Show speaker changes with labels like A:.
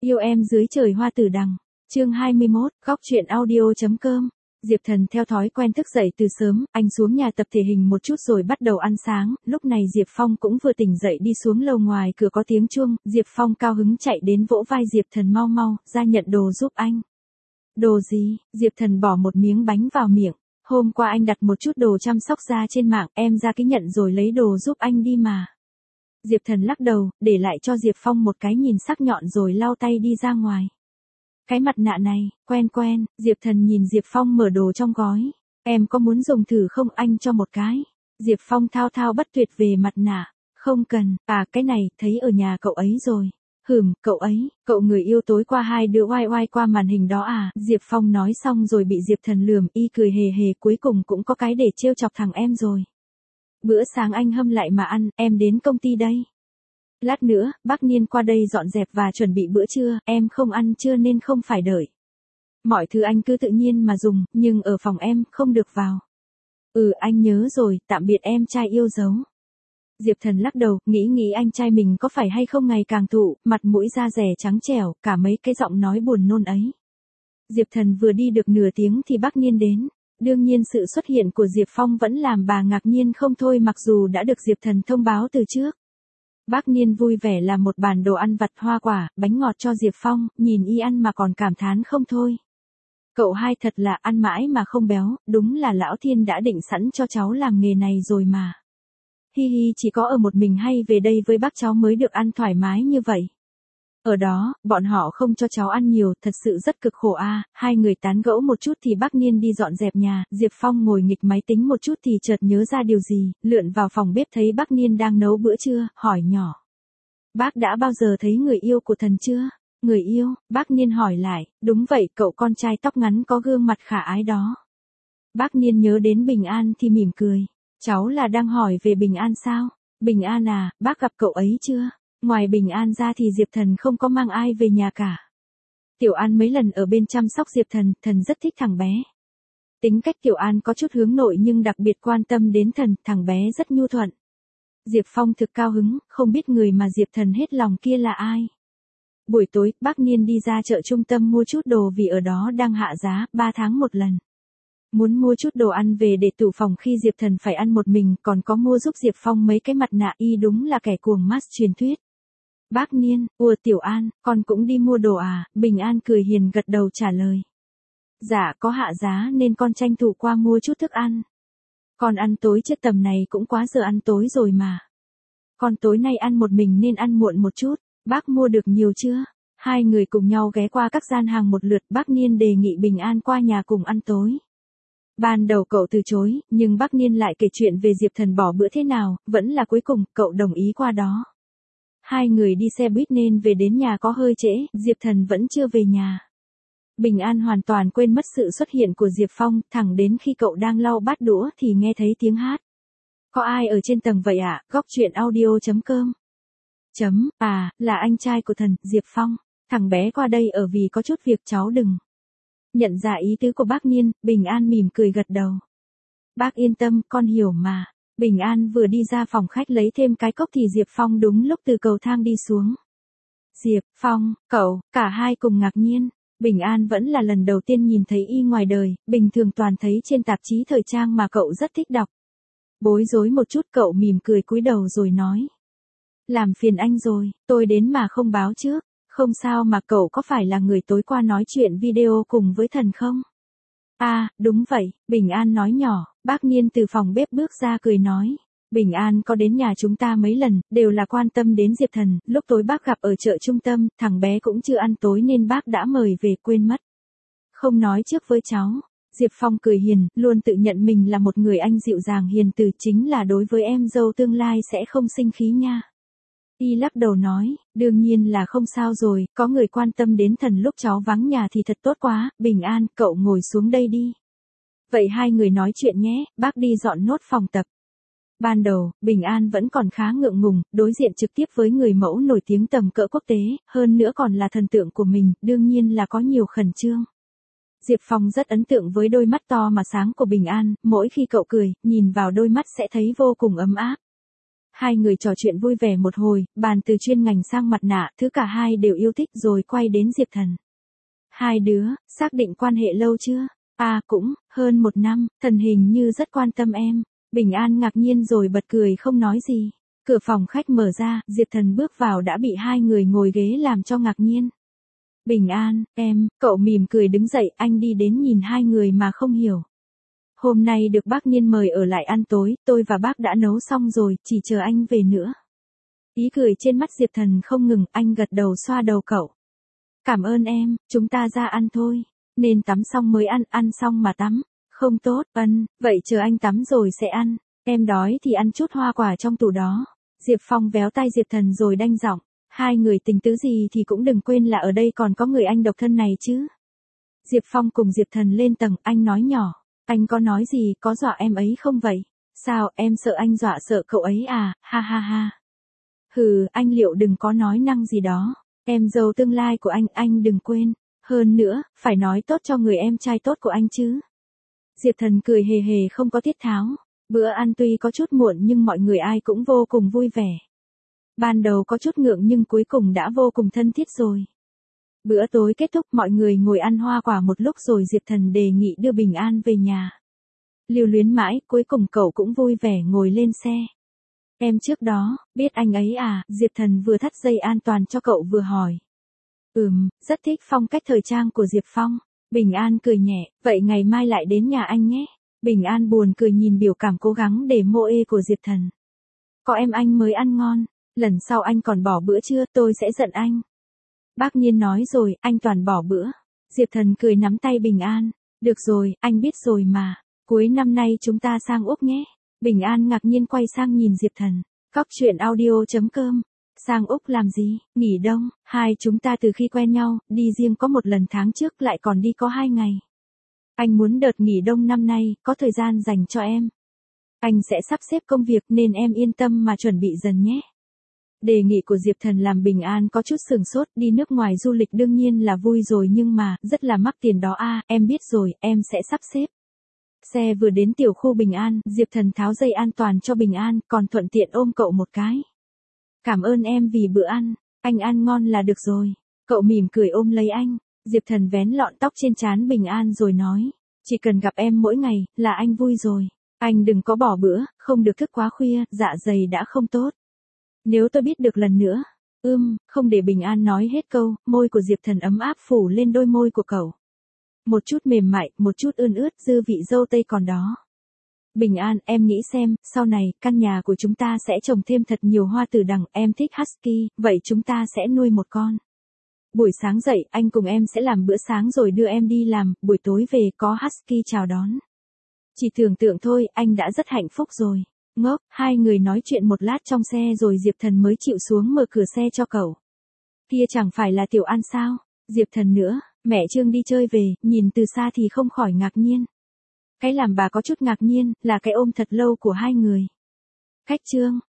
A: Yêu em dưới trời hoa tử đằng. Chương 21, góc truyện audio.com. Diệp Thần theo thói quen thức dậy từ sớm, anh xuống nhà tập thể hình một chút rồi bắt đầu ăn sáng, lúc này Diệp Phong cũng vừa tỉnh dậy đi xuống lầu, ngoài cửa có tiếng chuông, Diệp Phong cao hứng chạy đến vỗ vai Diệp Thần, mau mau, ra nhận đồ giúp anh. Đồ gì? Diệp Thần bỏ một miếng bánh vào miệng. Hôm qua anh đặt một chút đồ chăm sóc da trên mạng, em ra cái nhận rồi lấy đồ giúp anh đi mà. Diệp Thần lắc đầu, để lại cho Diệp Phong một cái nhìn sắc nhọn rồi lau tay đi ra ngoài. Cái mặt nạ này, quen, Diệp Thần nhìn Diệp Phong mở đồ trong gói. Em có muốn dùng thử không, anh cho một cái. Diệp Phong thao thao bất tuyệt về mặt nạ. Không cần, cái này, thấy ở nhà cậu ấy rồi. Cậu ấy, cậu người yêu tối qua hai đứa oai oai qua màn hình đó à? Diệp Phong nói xong rồi bị Diệp Thần lườm, y cười hề hề, cuối cùng cũng có cái để trêu chọc thằng em rồi. Bữa sáng anh hâm lại mà ăn, em đến công ty đây. Lát nữa, bác Niên qua đây dọn dẹp và chuẩn bị bữa trưa, em không ăn trưa nên không phải đợi. Mọi thứ anh cứ tự nhiên mà dùng, nhưng ở phòng em, không được vào. Anh nhớ rồi, tạm biệt em trai yêu dấu. Diệp Thần lắc đầu, nghĩ anh trai mình có phải hay không ngày càng thụ, mặt mũi da dẻ trắng trẻo, cả mấy cái giọng nói buồn nôn ấy. Diệp Thần vừa đi được nửa tiếng thì bác Niên đến. Đương nhiên sự xuất hiện của Diệp Phong vẫn làm bà ngạc nhiên không thôi, mặc dù đã được Diệp Thần thông báo từ trước. Bác Niên vui vẻ làm một bàn đồ ăn vặt, hoa quả, bánh ngọt cho Diệp Phong, nhìn y ăn mà còn cảm thán không thôi. Cậu hai thật là ăn mãi mà không béo, đúng là lão thiên đã định sẵn cho cháu làm nghề này rồi mà. Hi hi, chỉ có ở một mình hay về đây với bác cháu mới được ăn thoải mái như vậy. Ở đó, bọn họ không cho cháu ăn nhiều, thật sự rất cực khổ a. Hai người tán gẫu một chút thì bác Niên đi dọn dẹp nhà, Diệp Phong ngồi nghịch máy tính một chút thì chợt nhớ ra điều gì, lượn vào phòng bếp thấy bác Niên đang nấu bữa trưa, hỏi nhỏ. Bác đã bao giờ thấy người yêu của Thần chưa? Người yêu? Bác Niên hỏi lại, đúng vậy, cậu con trai tóc ngắn có gương mặt khả ái đó. Bác Niên nhớ đến Bình An thì mỉm cười. Cháu là đang hỏi về Bình An sao? Bình An à, bác gặp cậu ấy chưa? Ngoài Bình An ra thì Diệp Thần không có mang ai về nhà cả. Tiểu An mấy lần ở bên chăm sóc Diệp Thần, Thần rất thích thằng bé. Tính cách Tiểu An có chút hướng nội nhưng đặc biệt quan tâm đến Thần, thằng bé rất nhu thuận. Diệp Phong thực cao hứng, không biết người mà Diệp Thần hết lòng kia là ai. Buổi tối, bác Niên đi ra chợ trung tâm mua chút đồ vì ở đó đang hạ giá, 3 tháng một lần. Muốn mua chút đồ ăn về để tủ phòng khi Diệp Thần phải ăn một mình, còn có mua giúp Diệp Phong mấy cái mặt nạ, y đúng là kẻ cuồng mask truyền thuyết. Bác Niên, Tiểu An, con cũng đi mua đồ à? Bình An cười hiền gật đầu trả lời. Dạ, có hạ giá nên con tranh thủ qua mua chút thức ăn. Con ăn tối chứ tầm này cũng quá giờ ăn tối rồi mà. Con tối nay ăn một mình nên ăn muộn một chút, bác mua được nhiều chưa? Hai người cùng nhau ghé qua các gian hàng một lượt, bác Niên đề nghị Bình An qua nhà cùng ăn tối. Ban đầu cậu từ chối, nhưng bác Niên lại kể chuyện về Diệp Thần bỏ bữa thế nào, vẫn là cuối cùng, cậu đồng ý qua đó. Hai người đi xe buýt nên về đến nhà có hơi trễ, Diệp Thần vẫn chưa về nhà. Bình An hoàn toàn quên mất sự xuất hiện của Diệp Phong, thẳng đến khi cậu đang lau bát đũa thì nghe thấy tiếng hát. Có ai ở trên tầng vậy ạ? Góc truyện audio.com. Là anh trai của Thần, Diệp Phong. Thằng bé qua đây ở vì có chút việc, cháu đừng. Nhận ra ý tứ của bác Niên, Bình An mỉm cười gật đầu. Bác yên tâm, con hiểu mà. Bình An vừa đi ra phòng khách lấy thêm cái cốc thì Diệp Phong đúng lúc từ cầu thang đi xuống. Diệp Phong, cậu, cả hai cùng ngạc nhiên. Bình An vẫn là lần đầu tiên nhìn thấy y ngoài đời, bình thường toàn thấy trên tạp chí thời trang mà cậu rất thích đọc. Bối rối một chút cậu mỉm cười cúi đầu rồi nói. Làm phiền anh rồi, tôi đến mà không báo trước. Không sao mà, cậu có phải là người tối qua nói chuyện video cùng với Thần không? Đúng vậy, Bình An nói nhỏ, bác Niên từ phòng bếp bước ra cười nói. Bình An có đến nhà chúng ta mấy lần, đều là quan tâm đến Diệp Thần, lúc tối bác gặp ở chợ trung tâm, thằng bé cũng chưa ăn tối nên bác đã mời về, quên mất. Không nói trước với cháu. Diệp Phong cười hiền, luôn tự nhận mình là một người anh dịu dàng hiền từ, chính là đối với em dâu tương lai sẽ không sinh khí nha. Y lắc đầu nói, đương nhiên là không sao rồi, có người quan tâm đến Thần lúc cháu vắng nhà thì thật tốt quá. Bình An, cậu ngồi xuống đây đi. Vậy hai người nói chuyện nhé, bác đi dọn nốt phòng tập. Ban đầu, Bình An vẫn còn khá ngượng ngùng, đối diện trực tiếp với người mẫu nổi tiếng tầm cỡ quốc tế, hơn nữa còn là thần tượng của mình, đương nhiên là có nhiều khẩn trương. Diệp Phong rất ấn tượng với đôi mắt to mà sáng của Bình An, mỗi khi cậu cười, nhìn vào đôi mắt sẽ thấy vô cùng ấm áp. Hai người trò chuyện vui vẻ một hồi, bàn từ chuyên ngành sang mặt nạ, thứ cả hai đều yêu thích rồi quay đến Diệp Thần. Hai đứa, xác định quan hệ lâu chưa? À cũng, hơn 1 năm, Thần hình như rất quan tâm em. Bình An ngạc nhiên rồi bật cười không nói gì. Cửa phòng khách mở ra, Diệp Thần bước vào đã bị hai người ngồi ghế làm cho ngạc nhiên. Bình An, em, cậu mỉm cười đứng dậy, anh đi đến nhìn hai người mà không hiểu. Hôm nay được bác Nhiên mời ở lại ăn tối, tôi và bác đã nấu xong rồi, chỉ chờ anh về nữa. Ý cười trên mắt Diệp Thần không ngừng, anh gật đầu xoa đầu cậu. Cảm ơn em, chúng ta ra ăn thôi. Nên tắm xong mới ăn xong mà tắm. Không tốt, vậy chờ anh tắm rồi sẽ ăn. Em đói thì ăn chút hoa quả trong tủ đó. Diệp Phong véo tay Diệp Thần rồi đanh giọng. Hai người tình tứ gì thì cũng đừng quên là ở đây còn có người anh độc thân này chứ. Diệp Phong cùng Diệp Thần lên tầng, anh nói nhỏ. Anh có nói gì, có dọa em ấy không vậy? Sao, em sợ anh dọa sợ cậu ấy à, ha ha ha. Hừ, anh Liệu đừng có nói năng gì đó. Em dâu tương lai của anh đừng quên. Hơn nữa, phải nói tốt cho người em trai tốt của anh chứ. Diệp Thần cười hề hề không có tiết tháo. Bữa ăn tuy có chút muộn nhưng mọi người ai cũng vô cùng vui vẻ. Ban đầu có chút ngượng nhưng cuối cùng đã vô cùng thân thiết rồi. Bữa tối kết thúc mọi người ngồi ăn hoa quả một lúc rồi Diệp Thần đề nghị đưa Bình An về nhà. Lưu luyến mãi, cuối cùng cậu cũng vui vẻ ngồi lên xe. Em trước đó, biết anh ấy à, Diệp Thần vừa thắt dây an toàn cho cậu vừa hỏi. Rất thích phong cách thời trang của Diệp Phong. Bình An cười nhẹ, vậy ngày mai lại đến nhà anh nhé. Bình An buồn cười nhìn biểu cảm cố gắng để mô ê của Diệp Thần. Có em anh mới ăn ngon, lần sau anh còn bỏ bữa chưa tôi sẽ giận anh. Bác Nhiên nói rồi, anh toàn bỏ bữa. Diệp Thần cười nắm tay Bình An. Được rồi, anh biết rồi mà. Cuối năm nay chúng ta sang Úc nhé. Bình An ngạc nhiên quay sang nhìn Diệp Thần. Cóc truyện audio.com. Sang Úc làm gì? Nghỉ đông. Hai chúng ta từ khi quen nhau, đi riêng có một lần tháng trước lại còn đi có 2 ngày. Anh muốn đợt nghỉ đông năm nay, có thời gian dành cho em. Anh sẽ sắp xếp công việc nên em yên tâm mà chuẩn bị dần nhé. Đề nghị của Diệp Thần làm Bình An có chút sừng sốt, đi nước ngoài du lịch đương nhiên là vui rồi nhưng mà, rất là mắc tiền đó à, em biết rồi, em sẽ sắp xếp. Xe vừa đến tiểu khu Bình An, Diệp Thần tháo dây an toàn cho Bình An, còn thuận tiện ôm cậu một cái. Cảm ơn em vì bữa ăn, anh ăn ngon là được rồi. Cậu mỉm cười ôm lấy anh, Diệp Thần vén lọn tóc trên trán Bình An rồi nói, chỉ cần gặp em mỗi ngày, là anh vui rồi. Anh đừng có bỏ bữa, không được thức quá khuya, dạ dày đã không tốt. Nếu tôi biết được lần nữa. Không để Bình An nói hết câu, môi của Diệp Thần ấm áp phủ lên đôi môi của cậu. Một chút mềm mại, một chút ươn ướt, dư vị dâu tây còn đó. Bình An, em nghĩ xem, sau này, căn nhà của chúng ta sẽ trồng thêm thật nhiều hoa tử đằng, em thích husky, vậy chúng ta sẽ nuôi một con. Buổi sáng dậy, anh cùng em sẽ làm bữa sáng rồi đưa em đi làm, buổi tối về có husky chào đón. Chỉ tưởng tượng thôi, anh đã rất hạnh phúc rồi. Ngốc, hai người nói chuyện một lát trong xe rồi Diệp Thần mới chịu xuống mở cửa xe cho cậu. Kia chẳng phải là Tiểu An sao? Diệp Thần nữa, mẹ Trương đi chơi về, nhìn từ xa thì không khỏi ngạc nhiên. Cái làm bà có chút ngạc nhiên, là cái ôm thật lâu của hai người. Cách Trương,